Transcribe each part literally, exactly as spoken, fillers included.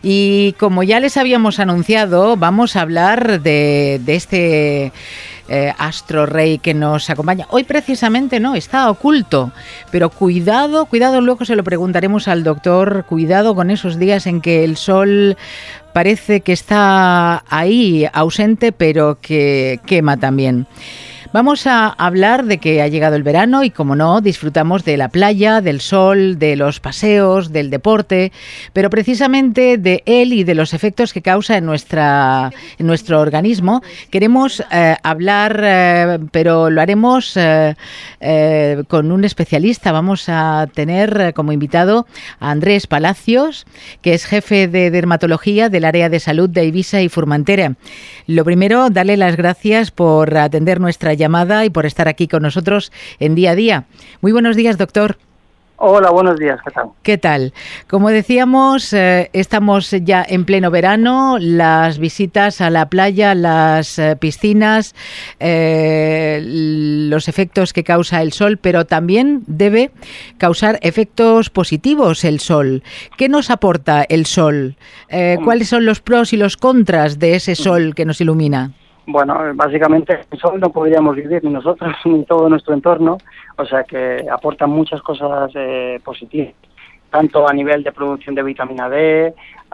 Y como ya les habíamos anunciado, vamos a hablar de, de este eh, astro rey que nos acompaña. Hoy precisamente no, está oculto, pero cuidado, cuidado, luego se lo preguntaremos al doctor, cuidado con esos días en que el sol parece que está ahí, ausente, pero que quema también. Vamos a hablar de que ha llegado el verano y, como no, disfrutamos de la playa, del sol, de los paseos, del deporte, pero precisamente de él y de los efectos que causa en, nuestra, en nuestro organismo. Queremos eh, hablar, eh, pero lo haremos eh, eh, con un especialista. Vamos a tener como invitado a Andrés Palacios, que es jefe de dermatología del área de salud de Eivissa y Formentera. Lo primero, darle las gracias por atender nuestra llamada y por estar aquí con nosotros en Día a Día. Muy buenos días, doctor. Hola, buenos días, ¿qué tal? ¿Qué tal? Como decíamos, eh, estamos ya en pleno verano, las visitas a la playa, las eh, piscinas, eh, los efectos que causa el sol, pero también debe causar efectos positivos el sol. ¿Qué nos aporta el sol? Eh, ¿Cuáles son los pros y los contras de ese sol que nos ilumina? Bueno, básicamente el sol no podríamos vivir ni nosotros ni todo nuestro entorno, o sea que aporta muchas cosas eh, positivas, tanto a nivel de producción de vitamina D,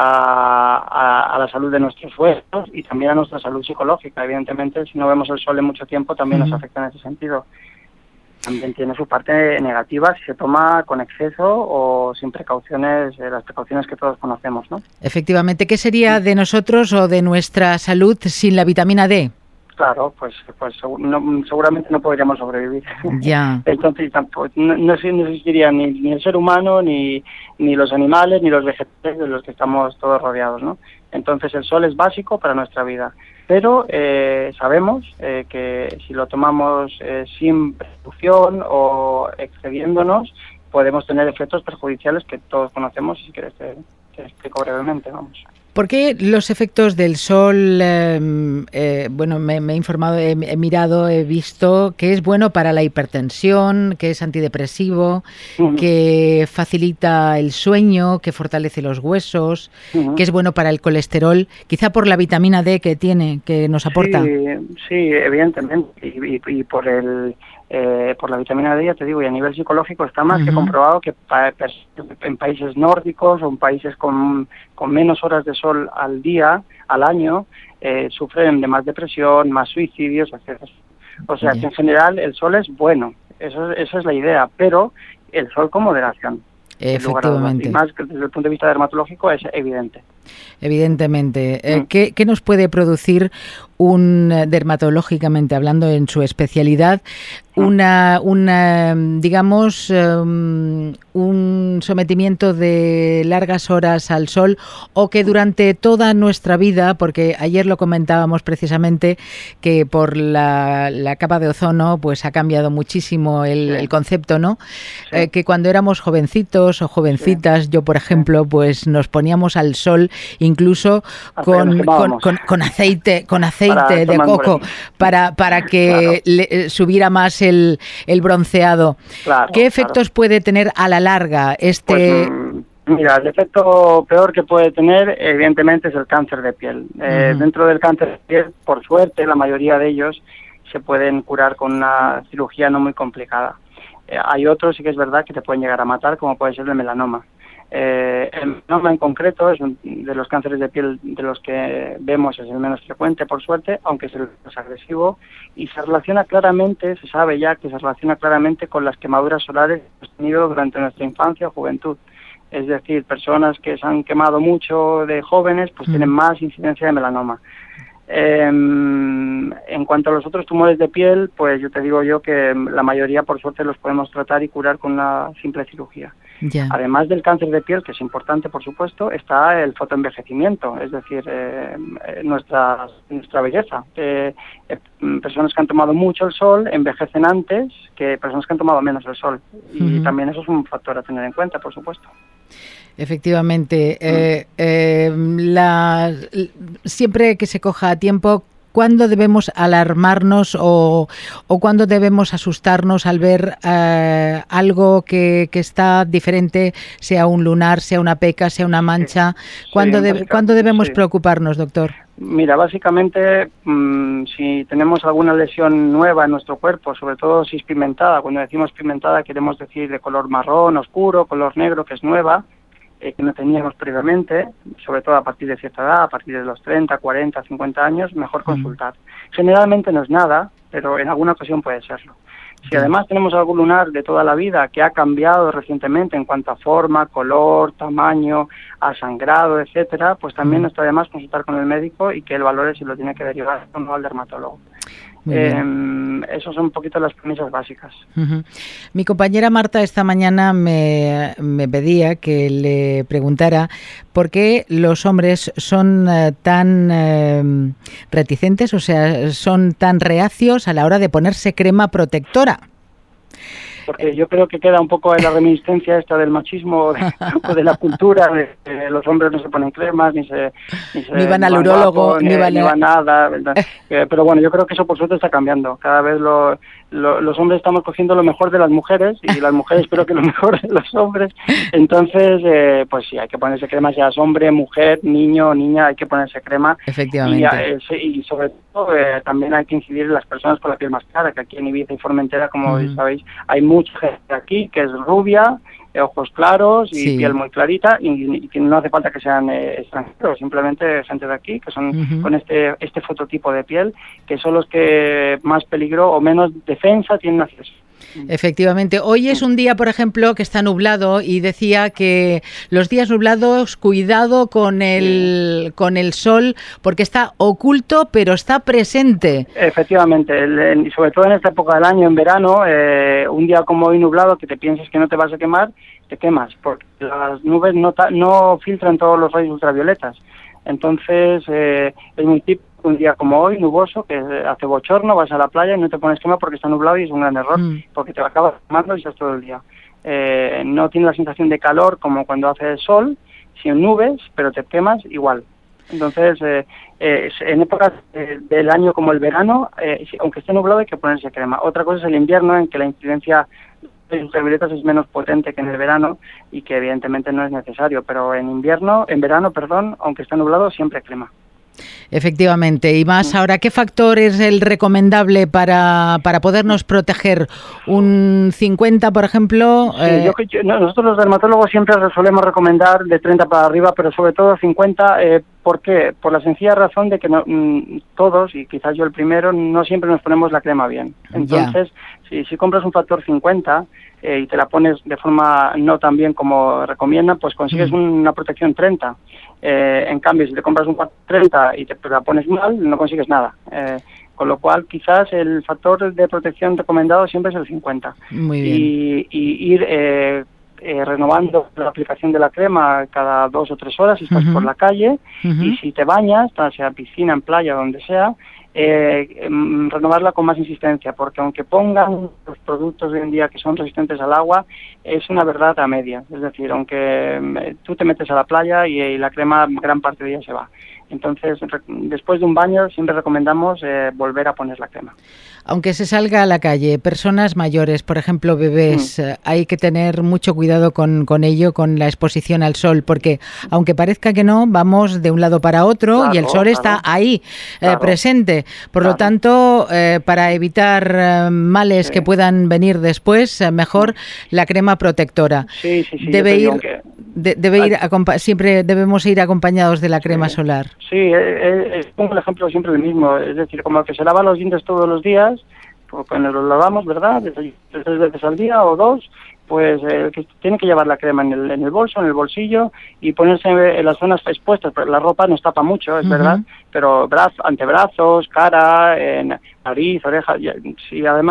a, a, a la salud de nuestros huesos y también a nuestra salud psicológica. Evidentemente, si no vemos el sol en mucho tiempo también uh-huh. nos afecta en ese sentido. También tiene su parte negativa si se toma con exceso o sin precauciones, eh, las precauciones que todos conocemos, ¿no? Efectivamente, ¿qué sería de nosotros o de nuestra salud sin la vitamina D? Claro, pues pues no, seguramente no podríamos sobrevivir. Ya. Entonces tampoco, no, no existiría ni, ni el ser humano, ni, ni los animales, ni los vegetales de los que estamos todos rodeados, ¿no? Entonces el sol es básico para nuestra vida. Pero eh, sabemos eh, que si lo tomamos eh, sin precaución o excediéndonos, podemos tener efectos perjudiciales que todos conocemos y si quieres te, te explico brevemente, vamos. ¿Por qué los efectos del sol? Eh, eh, bueno, me, me he informado, he, he mirado, he visto que es bueno para la hipertensión, que es antidepresivo, uh-huh. que facilita el sueño, que fortalece los huesos, uh-huh. que es bueno para el colesterol, quizá por la vitamina D que tiene, que nos aporta. Sí, sí, evidentemente, y, y, y por el... Eh, por la vitamina D, ya te digo, y a nivel psicológico está más uh-huh. que comprobado que pa- en países nórdicos o en países con, con menos horas de sol al día, al año, eh, sufren de más depresión, más suicidios, etcétera. O sea, yeah. que en general el sol es bueno, eso, eso es la idea, pero el sol con moderación. Efectivamente. Y más que desde el punto de vista dermatológico es evidente. Evidentemente. Eh, ¿qué, ¿Qué nos puede producir un, dermatológicamente hablando, en su especialidad, una, una digamos, um, un sometimiento de largas horas al sol, o que durante toda nuestra vida, porque ayer lo comentábamos precisamente, que por la, la capa de ozono pues ha cambiado muchísimo el, sí. el concepto, ¿no? Sí. Eh, que cuando éramos jovencitos o jovencitas, sí. yo por ejemplo, pues nos poníamos al sol incluso con, con, con, con aceite, con aceite para de coco para, para que claro. le, subiera más el, el bronceado. Claro, ¿Qué efectos claro. puede tener a la larga este...? Pues, mira, el efecto peor que puede tener, evidentemente, es el cáncer de piel. Eh, uh-huh. Dentro del cáncer de piel, por suerte, la mayoría de ellos se pueden curar con una cirugía no muy complicada. Eh, hay otros, sí que es verdad, que te pueden llegar a matar, como puede ser el melanoma. Eh, el melanoma en concreto es un, de los cánceres de piel de los que vemos, es el menos frecuente, por suerte, aunque es el más agresivo, y se relaciona claramente, se sabe ya que se relaciona claramente con las quemaduras solares que hemos tenido durante nuestra infancia o juventud. Es decir, personas que se han quemado mucho de jóvenes, pues mm. tienen más incidencia de melanoma. Eh, en cuanto a los otros tumores de piel, pues yo te digo yo que la mayoría, por suerte, los podemos tratar y curar con una simple cirugía. Yeah. Además del cáncer de piel, que es importante, por supuesto, está el fotoenvejecimiento, es decir, eh, nuestra nuestra belleza. Eh, eh, personas que han tomado mucho el sol envejecen antes que personas que han tomado menos el sol. Y uh-huh. también eso es un factor a tener en cuenta, por supuesto. Efectivamente. Eh, eh, la, siempre que se coja a tiempo, ¿cuándo debemos alarmarnos o, o cuándo debemos asustarnos al ver eh, algo que, que está diferente, sea un lunar, sea una peca, sea una mancha? Sí, ¿Cuándo, sí, de, ¿cuándo debemos sí. preocuparnos, doctor? Mira, básicamente, mmm, si tenemos alguna lesión nueva en nuestro cuerpo, sobre todo si es pigmentada, cuando decimos pigmentada queremos decir de color marrón, oscuro, color negro, que es nueva, eh, que no teníamos previamente, sobre todo a partir de cierta edad, a partir de los treinta, cuarenta, cincuenta años, mejor consultar. Mm. Generalmente no es nada, pero en alguna ocasión puede serlo. Si además tenemos algún lunar de toda la vida que ha cambiado recientemente en cuanto a forma, color, tamaño, ha sangrado, etcétera, pues también no está de más consultar con el médico y que él valore si lo tiene que derivar o no al dermatólogo. Eh, esas son un poquito las premisas básicas. Uh-huh. Mi compañera Marta esta mañana me, me pedía que le preguntara por qué los hombres son uh, tan uh, reticentes, o sea, son tan reacios a la hora de ponerse crema protectora. Porque yo creo que queda un poco en la reminiscencia esta del machismo de, o de la cultura, de que los hombres no se ponen cremas, ni se... Ni, se, ni van al urólogo, ni, ni van ni a... van nada, ¿verdad? eh, pero bueno, yo creo que eso por suerte está cambiando. Cada vez lo, lo, los hombres estamos cogiendo lo mejor de las mujeres y las mujeres espero que lo mejor de los hombres. Entonces, eh, pues sí, hay que ponerse crema, seas hombre, mujer, niño, niña, hay que ponerse crema. Efectivamente. Y, eh, sí, y sobre todo eh, también hay que incidir en las personas con la piel más clara, que aquí en Ibiza y Formentera, como uh-huh. sabéis, hay mucha gente aquí que es rubia, eh, ojos claros y sí. piel muy clarita, y, y que no hace falta que sean eh, extranjeros, simplemente gente de aquí que son uh-huh. con este este fototipo de piel, que son los que más peligro o menos defensa tienen acceso. Efectivamente. Hoy es un día, por ejemplo, que está nublado y decía que los días nublados, cuidado con el sí. con el sol, porque está oculto, pero está presente. Efectivamente, el, y sobre todo en esta época del año, en verano, eh, un día como hoy nublado, que te pienses que no te vas a quemar, te quemas, porque las nubes no, ta- no filtran todos los rayos ultravioletas. Entonces, eh, es muy típico un día como hoy, nuboso, que hace bochorno, vas a la playa y no te pones crema porque está nublado y es un gran error, mm. porque te acabas quemando y estás todo el día. Eh, no tiene la sensación de calor como cuando hace sol, sin nubes, pero te quemas igual. Entonces, eh, eh, en épocas eh, del año como el verano, eh, aunque esté nublado hay que ponerse crema. Otra cosa es el invierno, en que la incidencia de ultravioletas es menos potente que en el verano y que evidentemente no es necesario, pero en invierno, en verano, perdón, aunque esté nublado, siempre crema. Efectivamente, y más ahora, ¿qué factor es el recomendable para, para podernos proteger? ¿Un cincuenta, por ejemplo? Sí, eh... yo, yo, nosotros los dermatólogos siempre solemos recomendar de treinta para arriba, pero sobre todo cincuenta. Eh, ¿Por qué? Por la sencilla razón de que no, mmm, todos, y quizás yo el primero, no siempre nos ponemos la crema bien. Entonces, si, si compras un factor cincuenta eh, y te la pones de forma no tan bien como recomiendan, pues consigues mm. una protección treinta. Eh, en cambio, si te compras un factor treinta y te la pones mal, no consigues nada. Eh, con lo cual, quizás el factor de protección recomendado siempre es el cincuenta. Muy bien. Y, y ir eh, eh, renovando la aplicación de la crema cada dos o tres horas si estás uh-huh. por la calle. Uh-huh. Y si te bañas, sea piscina, en playa, donde sea, eh, eh, renovarla con más insistencia, porque aunque pongan los productos de hoy en día que son resistentes al agua, es una verdad a media. Es decir, aunque eh, tú te metes a la playa y, y la crema gran parte de ella se va. Entonces, después de un baño siempre recomendamos eh, volver a poner la crema. Aunque se salga a la calle, personas mayores, por ejemplo bebés, mm. hay que tener mucho cuidado con, con ello, con la exposición al sol, porque aunque parezca que no, vamos de un lado para otro claro, y el sol claro. está ahí, claro. eh, presente. Por claro. lo tanto, eh, para evitar eh, males sí. que puedan venir después, eh, mejor la crema protectora. Sí, sí, sí, debe ir, que... de, debe ir acompa- siempre debemos ir acompañados de la crema sí. solar. Sí, eh, eh, pongo el ejemplo siempre el mismo, es decir, como el que se lava los dientes todos los días, pues cuando los lavamos, ¿verdad?, tres veces al día o dos, pues eh, que tiene que llevar la crema en el, en el bolso, en el bolsillo y ponerse en las zonas expuestas, pero la ropa nos tapa mucho, es uh-huh. verdad, pero brazo, antebrazos, cara, en nariz, orejas, y, y además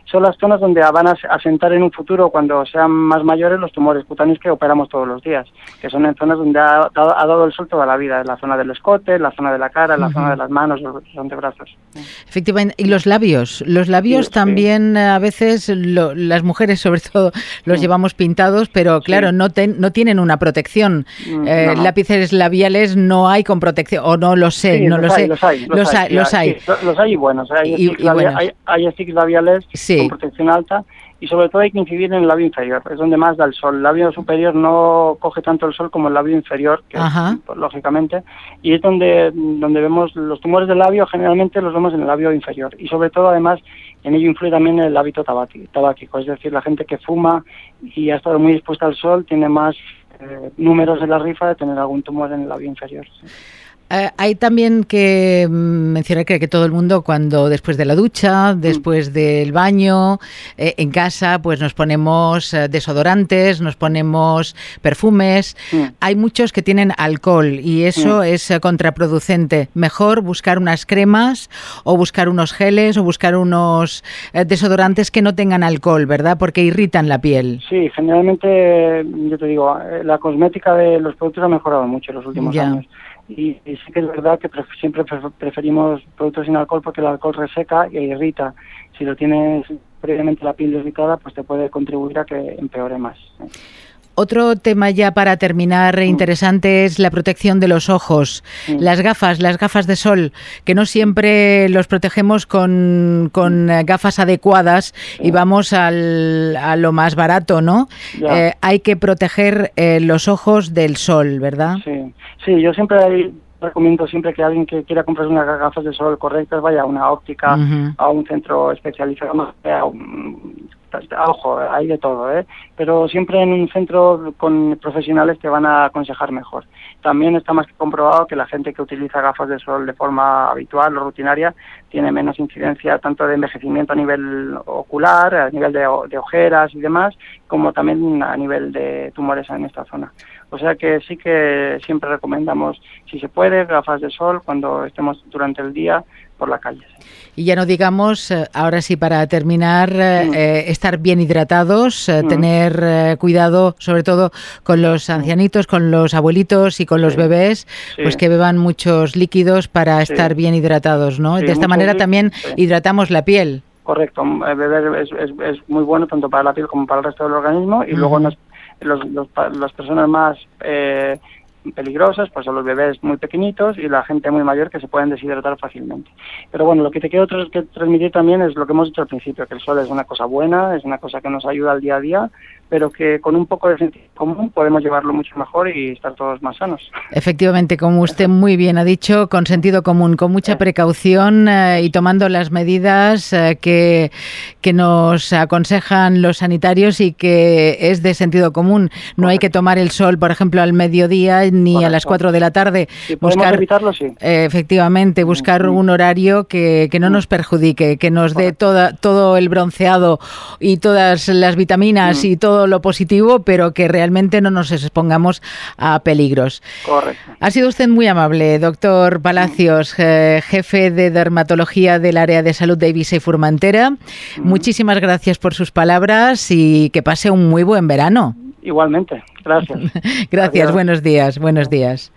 son las zonas donde van a asentar en un futuro, cuando sean más mayores, los tumores cutáneos que operamos todos los días, que son en zonas donde ha dado, ha dado el sol toda la vida, en la zona del escote, en la zona de la cara, en la uh-huh. zona de las manos, los antebrazos. Efectivamente. Y los labios, los labios sí, también sí. a veces, lo, las mujeres sobre todo, los sí. llevamos pintados, pero claro, sí. no, ten, no tienen una protección. Mm, eh, no. Lápices labiales no hay con protección, o no lo sé, sí, no los lo hay, sé. Los hay, los, los hay, hay. Los hay, sí, los hay y buenos. Hay y, sticks, y buenos. hay, hay sticks labiales sí. con protección alta, y sobre todo hay que incidir en el labio inferior, es donde más da el sol. El labio superior no coge tanto el sol como el labio inferior, que es, pues, lógicamente, y es donde, donde vemos los tumores del labio, generalmente los vemos en el labio inferior, y sobre todo, además, en ello influye también el hábito tabáquico, es decir, la gente que fuma y ha estado muy expuesta al sol tiene más eh, números en la rifa de tener algún tumor en el labio inferior. Sí. Uh, hay también que mencionar que, que todo el mundo, cuando después de la ducha, después mm. del baño, eh, en casa, pues nos ponemos eh, desodorantes, nos ponemos perfumes. Mm. Hay muchos que tienen alcohol y eso mm. es eh, contraproducente. Mejor buscar unas cremas o buscar unos geles o buscar unos eh, desodorantes que no tengan alcohol, ¿verdad? Porque irritan la piel. Sí, generalmente, yo te digo, la cosmética de los productos ha mejorado mucho en los últimos ya. años. Y, y sí que es verdad que pref- siempre pref- preferimos productos sin alcohol porque el alcohol reseca e irrita. Si lo tienes previamente la piel irritada, pues te puede contribuir a que empeore más. Otro tema ya para terminar interesante es la protección de los ojos. Sí. Las gafas, las gafas de sol, que no siempre los protegemos con, con gafas adecuadas sí. y vamos al, a lo más barato, ¿no? Eh, hay que proteger eh, los ojos del sol, ¿verdad? Sí, sí, yo siempre recomiendo siempre que alguien que quiera comprar unas gafas de sol correctas vaya a una óptica, uh-huh. a un centro especializado, a un, ojo, hay de todo, ¿eh? Pero siempre en un centro con profesionales te van a aconsejar mejor. También está más que comprobado que la gente que utiliza gafas de sol de forma habitual o rutinaria tiene menos incidencia tanto de envejecimiento a nivel ocular, a nivel de, de ojeras y demás, como también a nivel de tumores en esta zona. O sea que sí que siempre recomendamos, si se puede, gafas de sol cuando estemos durante el día por la calle. Sí. Y ya no digamos, ahora sí para terminar, mm. eh, estar bien hidratados, eh, mm. tener eh, cuidado sobre todo con los ancianitos, con los abuelitos y con los sí. bebés, sí. pues que beban muchos líquidos para sí. estar bien hidratados, ¿no? Sí, de esta manera líquidos, también sí. hidratamos la piel. Correcto, beber es, es, es muy bueno tanto para la piel como para el resto del organismo y mm. luego nos, los, los, las personas más eh, peligrosas pues son los bebés muy pequeñitos y la gente muy mayor que se pueden deshidratar fácilmente. Pero bueno, lo que te quiero tras- que transmitir también es lo que hemos dicho al principio, que el sol es una cosa buena, es una cosa que nos ayuda al día a día, pero que con un poco de sentido común podemos llevarlo mucho mejor y estar todos más sanos. Efectivamente, como usted muy bien ha dicho, con sentido común, con mucha precaución eh, y tomando las medidas eh, que, que nos aconsejan los sanitarios y que es de sentido común. No Correcto. Hay que tomar el sol, por ejemplo, al mediodía ni Correcto. A las cuatro de la tarde. Si podemos buscar, evitarlo, sí. Eh, efectivamente, buscar mm. un horario que, que no mm. nos perjudique, que nos Correcto. Dé toda, todo el bronceado y todas las vitaminas mm. y todo lo positivo, pero que realmente no nos expongamos a peligros. Correcto. Ha sido usted muy amable, doctor Palacios, mm. eh, jefe de dermatología del área de salud de Eivissa y Formentera. Mm. Muchísimas gracias por sus palabras y que pase un muy buen verano. Igualmente, gracias. Gracias, Adiós. Buenos días, buenos días.